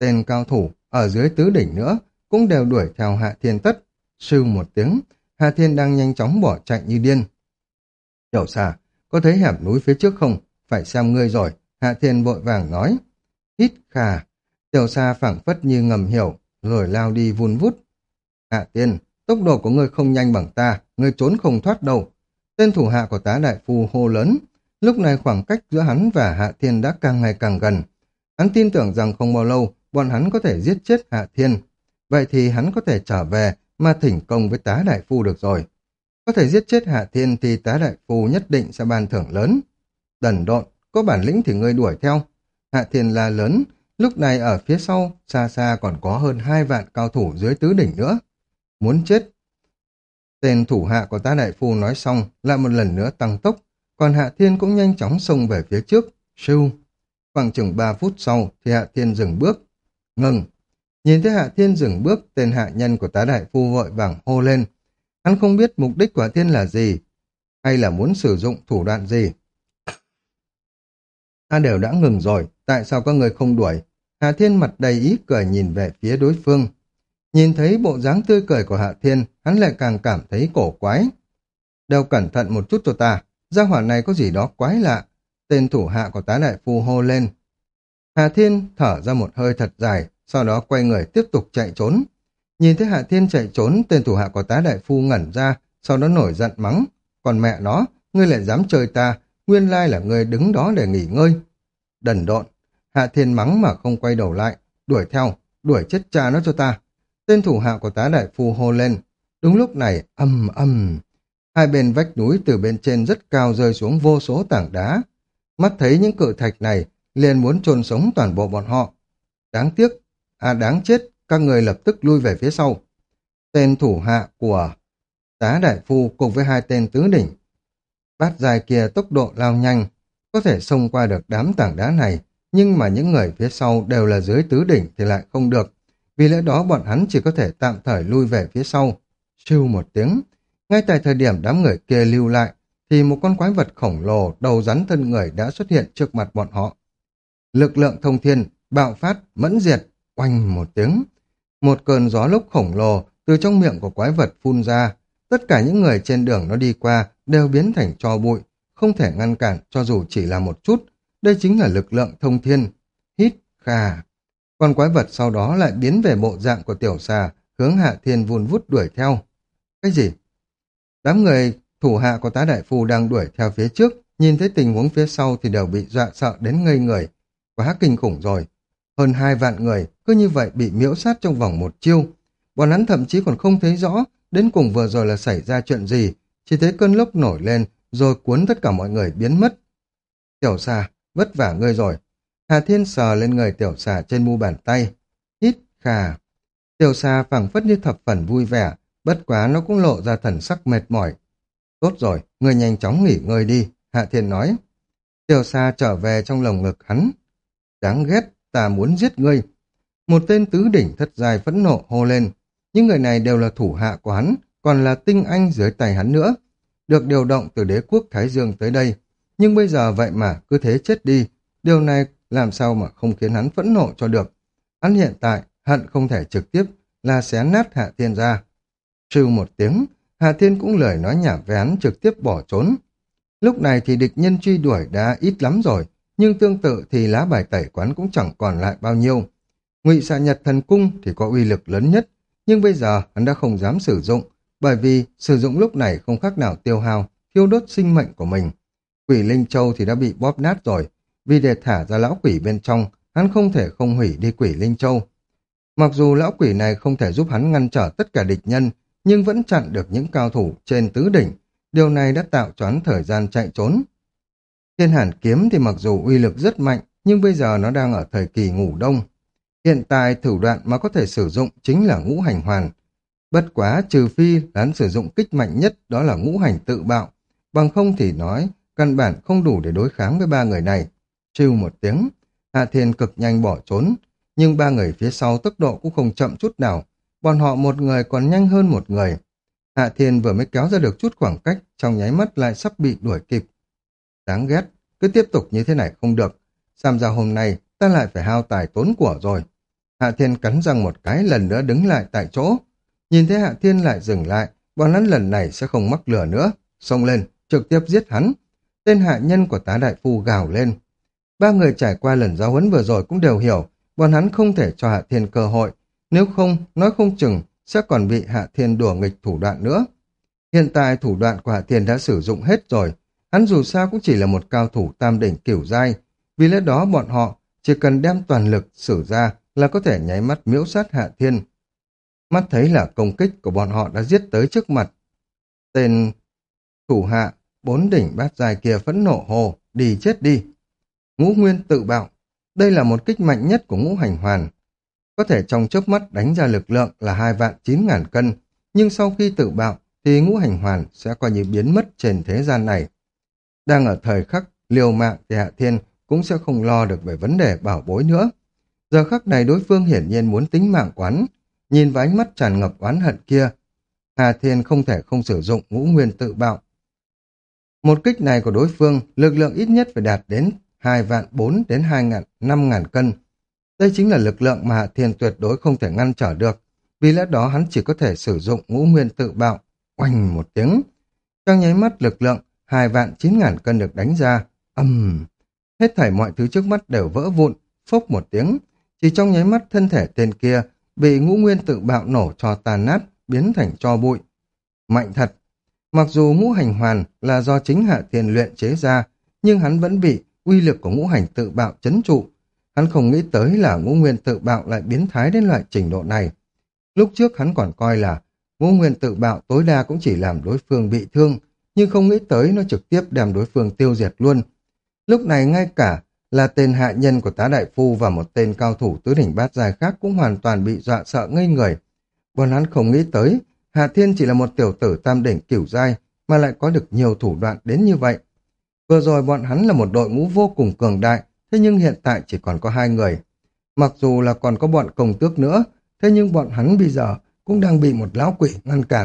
tên cao thủ ở dưới tứ đỉnh nữa cũng đều đuổi theo Hạ Thiên tất. Sưu một tiếng, Hạ Thiên đang nhanh chóng bỏ chạy như điên. Tiểu xà, có thấy hẻm núi phía trước không? Phải xem ngươi rồi. Hạ Thiên vội vàng nói. Hít khà. Tiểu xà phảng phất như ngầm hiểu, rồi lao đi vun vút. Hạ Thiên, tốc độ của ngươi không nhanh bằng ta, ngươi trốn không thoát đâu. Tên thủ hạ của tá đại phu hô lớn. Lúc này khoảng cách giữa hắn và Hạ Thiên đã càng ngày càng gần. Hắn tin tưởng rằng không bao lâu, bọn hắn có thể giết chết Hạ Thiên. Vậy thì hắn có thể trở về mà thỉnh công với tá đại phu được rồi. Có thể giết chết Hạ Thiên thì tá đại phu nhất định sẽ ban thưởng lớn. Đần độn, có bản lĩnh thì ngươi đuổi theo. Hạ Thiên la lớn, lúc này ở phía sau, xa xa còn có hơn hai vạn cao thủ dưới tứ đỉnh nữa. Muốn chết. Tên thủ hạ của tá đại phu nói xong, lại một lần nữa tăng tốc, còn Hạ Thiên cũng nhanh chóng xông về phía trước. Sưu. Khoảng chừng ba phút sau thì Hạ Thiên dừng bước. Ngừng. Nhìn thấy Hạ Thiên dừng bước, tên hạ nhân của tá đại phu vội vàng hô lên. Hắn không biết mục đích của Hạ Thiên là gì, hay là muốn sử dụng thủ đoạn gì. Ta đều đã ngừng rồi, tại sao các người không đuổi? Hạ Thiên mặt đầy ý cười nhìn về phía đối phương. Nhìn thấy bộ dáng tươi cười của Hạ Thiên, hắn lại càng cảm thấy cổ quái. Đều cẩn thận một chút cho ta, gia hỏa này có gì đó quái lạ. Tên thủ hạ của tá đại phu hô lên. Hạ Thiên thở ra một hơi thật dài, sau đó quay người tiếp tục chạy trốn. Nhìn thấy Hạ Thiên chạy trốn, tên thủ hạ của tá đại phu ngẩn ra, sau đó nổi giận mắng. Còn mẹ nó, ngươi lại dám chơi ta, nguyên lai là ngươi đứng đó để nghỉ ngơi. Đần độn, Hạ Thiên mắng mà không quay đầu lại, đuổi theo, đuổi chết cha nó cho ta. Tên thủ hạ của tá đại phu hô lên. Đúng lúc này, âm âm, hai bên vách núi từ bên trên rất cao rơi xuống vô số tảng đá. Mắt thấy những cự thạch này, liền muốn chôn sống toàn bộ bọn họ. Đáng tiếc, à đáng chết, các người lập tức lui về phía sau. Tên thủ hạ của tá đại phu cùng với hai tên tứ đỉnh bát dài kia tốc độ lao nhanh, có thể xông qua được đám tảng đá này, nhưng mà những người phía sau đều là dưới tứ đỉnh thì lại không được. Vì lẽ đó bọn hắn chỉ có thể tạm thời lui về phía sau. Siêu một tiếng, ngay tại thời điểm đám người kia lưu lại, thì một con quái vật khổng lồ đầu rắn thân người đã xuất hiện trước mặt bọn họ. Lực lượng thông thiên, bạo phát, mẫn diệt, oanh một tiếng. Một cơn gió lốc khổng lồ từ trong miệng của quái vật phun ra. Tất cả những người trên đường nó đi qua đều biến thành tro bụi, không thể ngăn cản cho dù chỉ là một chút. Đây chính là lực lượng thông thiên. Hít, khà. Con quái vật sau đó lại biến về bộ dạng của tiểu xà, hướng Hạ Thiên vun vút đuổi theo. Cái gì? Đám người thủ hạ của tá đại phu đang đuổi theo phía trước, nhìn thấy tình huống phía sau thì đều bị dọa sợ đến ngây người. Quá kinh khủng rồi. Hơn hai vạn người cứ như vậy bị miễu sát trong vòng một chiêu. Bọn hắn thậm chí còn không thấy rõ đến cùng vừa rồi là xảy ra chuyện gì, chỉ thấy cơn lốc nổi lên rồi cuốn tất cả mọi người biến mất. Tiểu xà, vất vả ngươi rồi. Hà Thiên sờ lên người tiểu xà trên mu bàn tay. Hít khà. Tiểu xà phảng phất như thập phần vui vẻ, bất quá nó cũng lộ ra thần sắc mệt mỏi. Tốt rồi, ngươi nhanh chóng nghỉ ngơi đi, Hạ Thiên nói. Tiểu xà trở về trong lồng ngực hắn. Đáng ghét, ta muốn giết ngươi. Một tên tứ đỉnh thất dài phẫn nộ hô lên. Những người này đều là thủ hạ của hắn, còn là tinh anh dưới tay hắn nữa. Được điều động từ đế quốc Thái Dương tới đây. Nhưng bây giờ vậy mà cứ thế chết đi. Điều này làm sao mà không khiến hắn phẫn nộ cho được. Hắn hiện tại hận không thể trực tiếp là xé nát Hạ Thiên ra. Trừ một tiếng, Hạ Thiên cũng lời nói nhảm với hắn trực tiếp bỏ trốn. Lúc này thì địch nhân truy đuổi đã ít lắm rồi, nhưng tương tự thì lá bài tẩy quán cũng chẳng còn lại bao nhiêu. Ngụy Xạ Nhật Thần Cung thì có uy lực lớn nhất, nhưng bây giờ hắn đã không dám sử dụng, bởi vì sử dụng lúc này không khác nào tiêu hao, thiêu đốt sinh mệnh của mình. Quỷ Linh Châu thì đã bị bóp nát rồi, vì để thả ra lão quỷ bên trong, hắn không thể không hủy đi Quỷ Linh Châu. Mặc dù lão quỷ này không thể giúp hắn ngăn trở tất cả địch nhân, nhưng vẫn chặn được những cao thủ trên tứ đỉnh. Điều này đã tạo cho hắn thời gian chạy trốn. Thiên Hàn Kiếm thì mặc dù uy lực rất mạnh, nhưng bây giờ nó đang ở thời kỳ ngủ đông. Hiện tại thủ đoạn mà có thể sử dụng chính là ngũ hành hoàn. Bất quá trừ phi hắn sử dụng kích mạnh nhất, đó là ngũ hành tự bạo. Bằng không thì nói, căn bản không đủ để đối kháng với ba người này. Trêu một tiếng, Hạ Thiên cực nhanh bỏ trốn, nhưng ba người phía sau tốc độ cũng không chậm chút nào. Bọn họ một người còn nhanh hơn một người. Hạ Thiên vừa mới kéo ra được chút khoảng cách, trong nháy mắt lại sắp bị đuổi kịp. Đáng ghét, cứ tiếp tục như thế này không được. Xem ra hôm nay ta lại phải hao tài tốn của rồi. Hạ Thiên cắn răng một cái lần nữa đứng lại tại chỗ. Nhìn thấy Hạ Thiên lại dừng lại, bọn hắn lần này sẽ không mắc lừa nữa. Xông lên, trực tiếp giết hắn. Tên hạ nhân của tá đại phu gào lên. Ba người trải qua lần giáo huấn vừa rồi cũng đều hiểu, bọn hắn không thể cho Hạ Thiên cơ hội. Nếu không, nói không chừng sẽ còn bị Hạ Thiên đùa nghịch thủ đoạn nữa. Hiện tại thủ đoạn của Hạ Thiên đã sử dụng hết rồi. Hắn dù sao cũng chỉ là một cao thủ tam đỉnh cửu giai. Vì lẽ đó bọn họ chỉ cần đem toàn lực sử ra là có thể nháy mắt miễu sát Hạ Thiên. Mắt thấy là công kích của bọn họ đã giết tới trước mặt. Tên thủ hạ, bốn đỉnh bát giai kia phẫn nộ hồ, đi chết đi. Ngũ Nguyên tự bạo. Đây là một kích mạnh nhất của Ngũ Hành Hoàn. Có thể trong chớp mắt đánh ra lực lượng là hai vạn chín ngàn cân, nhưng sau khi tự bạo thì Ngũ Hành Hoàn sẽ coi như biến mất trên thế gian này. Đang ở thời khắc liều mạng thì Hạ Thiên cũng sẽ không lo được về vấn đề bảo bối nữa. Giờ khắc này đối phương hiển nhiên muốn tính mạng quán. Nhìn vào ánh mắt tràn ngập oán hận kia, Hạ Thiên không thể không sử dụng Ngũ Nguyên tự bạo. Một kích này của đối phương, lực lượng ít nhất phải đạt đến hai vạn bốn đến hai ngàn năm ngàn cân. Đây chính là lực lượng mà Hạ Thiên tuyệt đối không thể ngăn trở được. Vì lẽ đó hắn chỉ có thể sử dụng Ngũ Nguyên tự bạo. Oanh một tiếng. Trong nháy mắt lực lượng hai vạn chín ngàn cân được đánh ra. Âm. Hết thảy mọi thứ trước mắt đều vỡ vụn. Phốc một tiếng. Chỉ trong nháy mắt thân thể tên kia bị Ngũ Nguyên tự bạo nổ cho tàn nát, biến thành tro bụi. Mạnh thật. Mặc dù Ngũ Hành Hoàn là do chính Hạ Thiên luyện chế ra, nhưng hắn vẫn bị uy lực của Ngũ Hành tự bạo trấn trụ. Hắn không nghĩ tới là Ngũ Nguyên tự bạo lại biến thái đến loại trình độ này. Lúc trước hắn còn coi là Ngũ Nguyên tự bạo tối đa cũng chỉ làm đối phương bị thương, nhưng không nghĩ tới nó trực tiếp đem đối phương tiêu diệt luôn. Lúc này ngay cả là tên hạ nhân của tá đại phu và một tên cao thủ tứ đỉnh bát giai khác cũng hoàn toàn bị dọa sợ ngây người. Bọn hắn không nghĩ tới Hạ Thiên chỉ là một tiểu tử tam đỉnh cửu giai mà lại có được nhiều thủ đoạn đến như vậy. Vừa rồi bọn hắn là một đội ngũ vô cùng cường đại, thế nhưng hiện tại chỉ còn có hai người. Mặc dù là còn có bọn công tước nữa, thế nhưng bọn hắn bây giờ cũng đang bị một lão quỷ ngăn cản.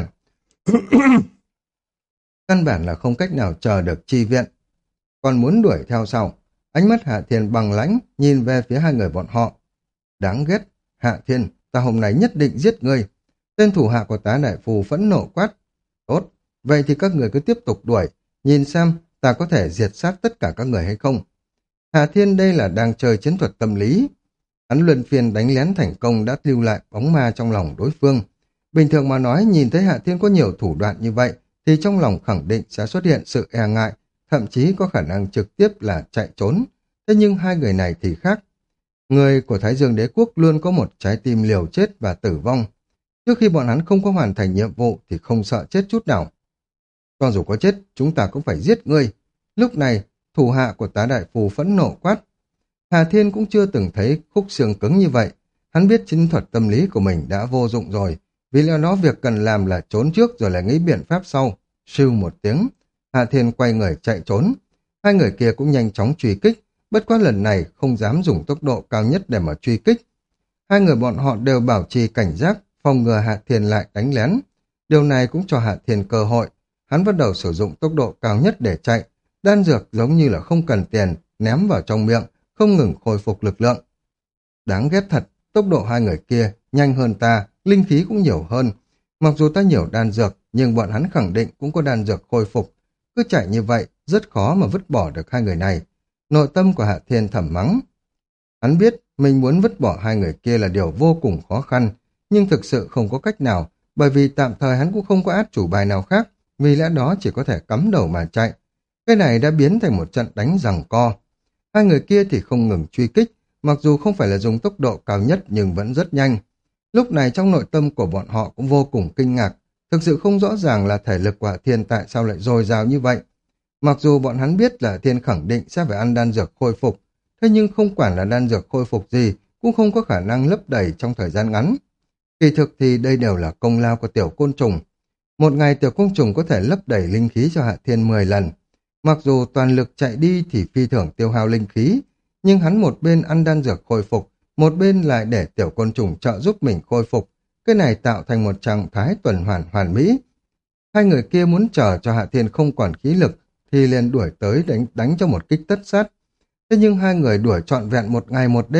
Căn bản là không cách nào chờ được chi viện. Còn muốn đuổi theo sau, ánh mắt Hạ Thiên bằng lãnh nhìn về phía hai người bọn họ. Đáng ghét, Hạ Thiên, ta hôm nay nhất định giết ngươi. Tên thủ hạ của tá đại phu phẫn nộ quát. Tốt, vậy thì các người cứ tiếp tục đuổi, nhìn xem ta có thể diệt sát tất cả các người hay không. Hạ Thiên đây là đang chơi chiến thuật tâm lý. Hắn luân phiên đánh lén thành công đã lưu lại bóng ma trong lòng đối phương. Bình thường mà nói nhìn thấy Hạ Thiên có nhiều thủ đoạn như vậy thì trong lòng khẳng định sẽ xuất hiện sự e ngại, thậm chí có khả năng trực tiếp là chạy trốn. Thế nhưng hai người này thì khác. Người của Thái Dương Đế Quốc luôn có một trái tim liều chết và tử vong. Trước khi bọn hắn không có hoàn thành nhiệm vụ thì không sợ chết chút nào. Cho dù có chết, chúng ta cũng phải giết ngươi. Lúc này, thủ hạ của tá đại phu phẫn nộ quát. Hà Thiên cũng chưa từng thấy khúc xương cứng như vậy. Hắn biết chiến thuật tâm lý của mình đã vô dụng rồi. Vì lẽ đó việc cần làm là trốn trước rồi lại nghĩ biện pháp sau. Sưu một tiếng, Hà Thiên quay người chạy trốn. Hai người kia cũng nhanh chóng truy kích. Bất quá lần này không dám dùng tốc độ cao nhất để mà truy kích. Hai người bọn họ đều bảo trì cảnh giác, phòng ngừa Hạ Thiên lại đánh lén. Điều này cũng cho Hạ Thiên cơ hội. Hắn bắt đầu sử dụng tốc độ cao nhất để chạy. Đan dược giống như là không cần tiền, ném vào trong miệng, không ngừng khôi phục lực lượng. Đáng ghét thật, tốc độ hai người kia nhanh hơn ta, linh khí cũng nhiều hơn. Mặc dù ta nhiều đan dược, nhưng bọn hắn khẳng định cũng có đan dược khôi phục. Cứ chạy như vậy, rất khó mà vứt bỏ được hai người này. Nội tâm của Hạ Thiên thầm mắng. Hắn biết mình muốn vứt bỏ hai người kia là điều vô cùng khó khăn, nhưng thực sự không có cách nào, bởi vì tạm thời hắn cũng không có át chủ bài nào khác, vì lẽ đó chỉ có thể cắm đầu mà chạy. Cái này đã biến thành một trận đánh giằng co. Hai người kia thì không ngừng truy kích, mặc dù không phải là dùng tốc độ cao nhất nhưng vẫn rất nhanh. Lúc này trong nội tâm của bọn họ cũng vô cùng kinh ngạc, thực sự không rõ ràng là thể lực của Hạ Thiên tại sao lại dồi dào như vậy. Mặc dù bọn hắn biết là Hạ Thiên khẳng định sẽ phải ăn đan dược khôi phục, thế nhưng không quản là đan dược khôi phục gì cũng không có khả năng lấp đầy trong thời gian ngắn. Kỳ thực thì đây đều là công lao của tiểu côn trùng. Một ngày tiểu côn trùng có thể lấp đầy linh khí cho Hạ Thiên mười lần. Mặc dù toàn lực chạy đi thì phi thường tiêu hao linh khí, nhưng hắn một bên ăn đan dược khôi phục, một bên lại để tiểu côn trùng trợ giúp mình khôi phục. Cái này tạo thành một trạng thái tuần hoàn hoàn mỹ. Hai người kia muốn chờ cho Hạ Thiên không còn khí lực thì liền đuổi tới đánh, đánh cho một kích tất sát. Thế nhưng hai người đuổi trọn vẹn một ngày một đêm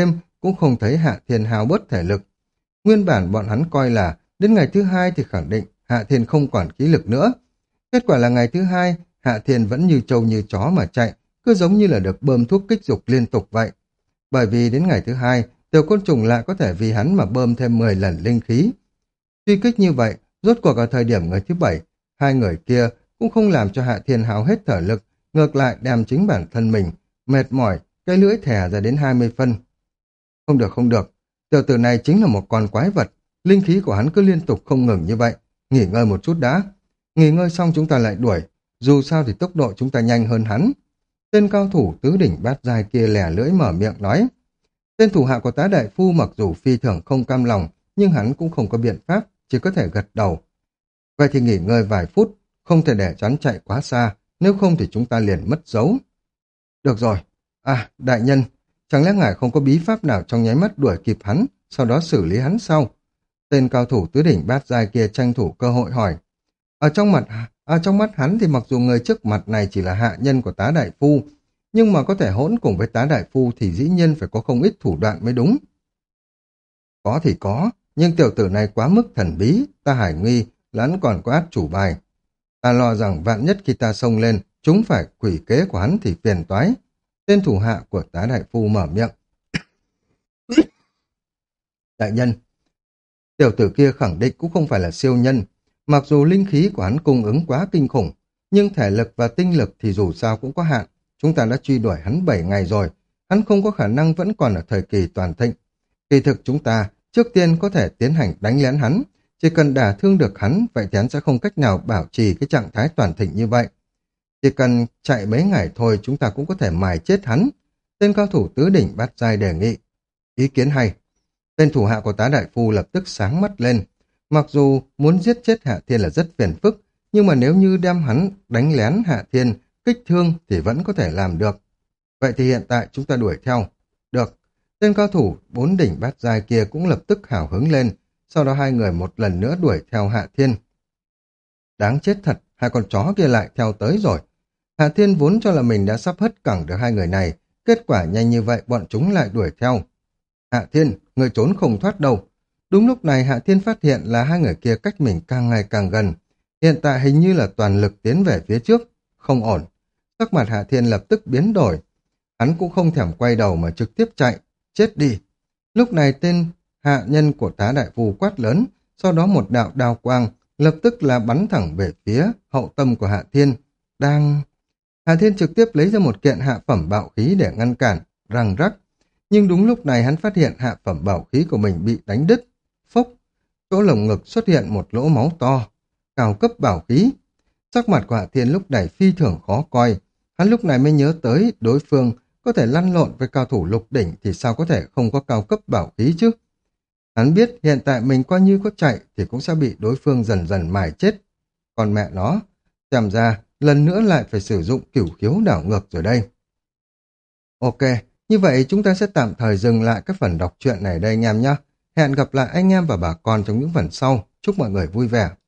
cũng không thấy Hạ Thiên hao bớt thể lực. Nguyên bản bọn hắn coi là đến ngày thứ hai thì khẳng định Hạ Thiên không còn khí lực nữa. Kết quả là ngày thứ hai, Hạ Thiên vẫn như trâu như chó mà chạy, cứ giống như là được bơm thuốc kích dục liên tục vậy. Bởi vì đến ngày thứ hai, tiểu côn trùng lại có thể vì hắn mà bơm thêm mười lần linh khí. Truy kích như vậy, rốt cuộc ở thời điểm ngày thứ bảy, hai người kia cũng không làm cho Hạ Thiên hao hết thở lực, ngược lại đem chính bản thân mình, mệt mỏi, cái lưỡi thè ra đến hai mươi phân. Không được không được, tiểu tử này chính là một con quái vật, linh khí của hắn cứ liên tục không ngừng như vậy, nghỉ ngơi một chút đã. Nghỉ ngơi xong chúng ta lại đuổi, dù sao thì tốc độ chúng ta nhanh hơn hắn. Tên cao thủ tứ đỉnh bát giai kia lẻ lưỡi mở miệng nói. Tên thủ hạ của tá đại phu mặc dù phi thường không cam lòng, nhưng hắn cũng không có biện pháp, chỉ có thể gật đầu. Vậy thì nghỉ ngơi vài phút, không thể để cho hắn chạy quá xa, nếu không thì chúng ta liền mất dấu. Được rồi. À, đại nhân, chẳng lẽ ngài không có bí pháp nào trong nháy mắt đuổi kịp hắn, sau đó xử lý hắn sau? Tên cao thủ tứ đỉnh bát giai kia tranh thủ cơ hội hỏi. Ở trong mặt, ở trong mắt hắn thì mặc dù người trước mặt này chỉ là hạ nhân của tá đại phu, nhưng mà có thể hỗn cùng với tá đại phu thì dĩ nhiên phải có không ít thủ đoạn mới đúng. Có thì có, nhưng tiểu tử này quá mức thần bí, ta hải nghi là hắn còn có át chủ bài. Ta lo rằng vạn nhất khi ta xông lên, chúng phải quỷ kế của hắn thì phiền toái. Tên thủ hạ của tá đại phu mở miệng. Đại nhân, tiểu tử kia khẳng định cũng không phải là siêu nhân. Mặc dù linh khí của hắn cung ứng quá kinh khủng, nhưng thể lực và tinh lực thì dù sao cũng có hạn. Chúng ta đã truy đuổi hắn bảy ngày rồi, hắn không có khả năng vẫn còn ở thời kỳ toàn thịnh. Kỳ thực chúng ta trước tiên có thể tiến hành đánh lén hắn, chỉ cần đả thương được hắn, vậy thì hắn sẽ không cách nào bảo trì cái trạng thái toàn thịnh như vậy. Chỉ cần chạy mấy ngày thôi chúng ta cũng có thể mài chết hắn. Tên cao thủ tứ đỉnh bát giai đề nghị. Ý kiến hay. Tên thủ hạ của tá đại phu lập tức sáng mắt lên. Mặc dù muốn giết chết Hạ Thiên là rất phiền phức, nhưng mà nếu như đem hắn đánh lén Hạ Thiên, kích thương thì vẫn có thể làm được. Vậy thì hiện tại chúng ta đuổi theo. Được. Tên cao thủ bốn đỉnh bát giai kia cũng lập tức hào hứng lên, sau đó hai người một lần nữa đuổi theo Hạ Thiên. Đáng chết thật, hai con chó kia lại theo tới rồi. Hạ Thiên vốn cho là mình đã sắp hất cẳng được hai người này, kết quả nhanh như vậy bọn chúng lại đuổi theo. Hạ Thiên, người trốn không thoát đâu. Đúng lúc này Hạ Thiên phát hiện là hai người kia cách mình càng ngày càng gần. Hiện tại hình như là toàn lực tiến về phía trước. Không ổn. Sắc mặt Hạ Thiên lập tức biến đổi. Hắn cũng không thèm quay đầu mà trực tiếp chạy. Chết đi. Lúc này tên hạ nhân của tá đại phu quát lớn, sau đó một đạo đao quang lập tức là bắn thẳng về phía hậu tâm của Hạ Thiên. Đang... Hạ Thiên trực tiếp lấy ra một kiện hạ phẩm bạo khí để ngăn cản, răng rắc. Nhưng đúng lúc này hắn phát hiện hạ phẩm bảo khí của mình bị đánh đứt. Phốc, chỗ lồng ngực xuất hiện một lỗ máu to. Cao cấp bảo khí. Sắc mặt của Hạ Thiên lúc này phi thường khó coi. Hắn lúc này mới nhớ tới đối phương có thể lăn lộn với cao thủ lục đỉnh thì sao có thể không có cao cấp bảo khí chứ. Hắn biết hiện tại mình coi như có chạy thì cũng sẽ bị đối phương dần dần mài chết. Còn mẹ nó, xem ra lần nữa lại phải sử dụng cửu khiếu đảo ngược rồi đây. Ok. Như vậy chúng ta sẽ tạm thời dừng lại các phần đọc truyện này đây anh em nhé. Hẹn gặp lại anh em và bà con trong những phần sau. Chúc mọi người vui vẻ.